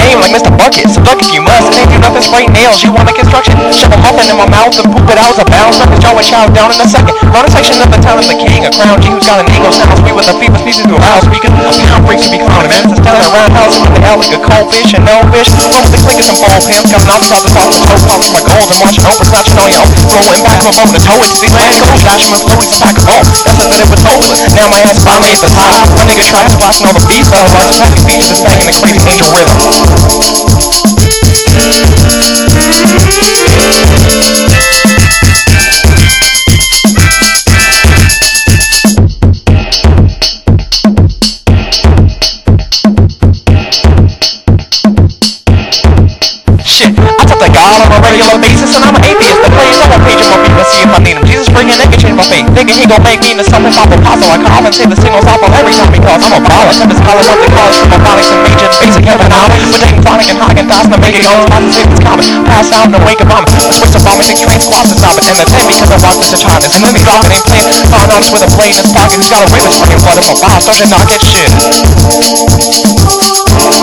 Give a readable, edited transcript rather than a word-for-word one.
name like Mr. Bucket. So duck if you must, it ain't do nothing, spray nails. You want a construction? Shove a muffin in my mouth and poop it out as a bounce. Knock the jaw and chow down in a second. Run a section of the town is the king, a crown G who's got an ego sound. Sweet with a fever sneezing through a house speaker. A pound freak to be clowning, man. It's telling around house with the hell like a cold fish and no fish. Run with the clickers and ball pants. Got an office off the top of the toe, polish my gold and watch it open, snatching on your own. Rolling back from above the toe, it's see land go. Flashing my slowly to pack a ball. That's a bit of a toll. Now my ass finally at the top. My nigga trash blasting all the beats. All the traffic features is banging the crazy angel rhythm. Shit, I talk to God on a regular basis, and I'm an atheist. The players on my page of my feet, let's see if I need him. Jesus bring an egg and change my fate. Thinking he gon' make me into something pop a puzzle. I cough and say the singles off on every time because I'm a baller. Some is college, one thing college from robotics and major basic economics. But taking chronic and hocking fast to make it on spots and say it's common. Pass out and awake and vomit. Switch to vomit, 6 train squats to stop it. And then because I rock Mr. Chavez. And then he drop it ain't playing. Found honest with a blade in his pocket. He's got a razor spring in blood in my boss. Don't you knock that shit.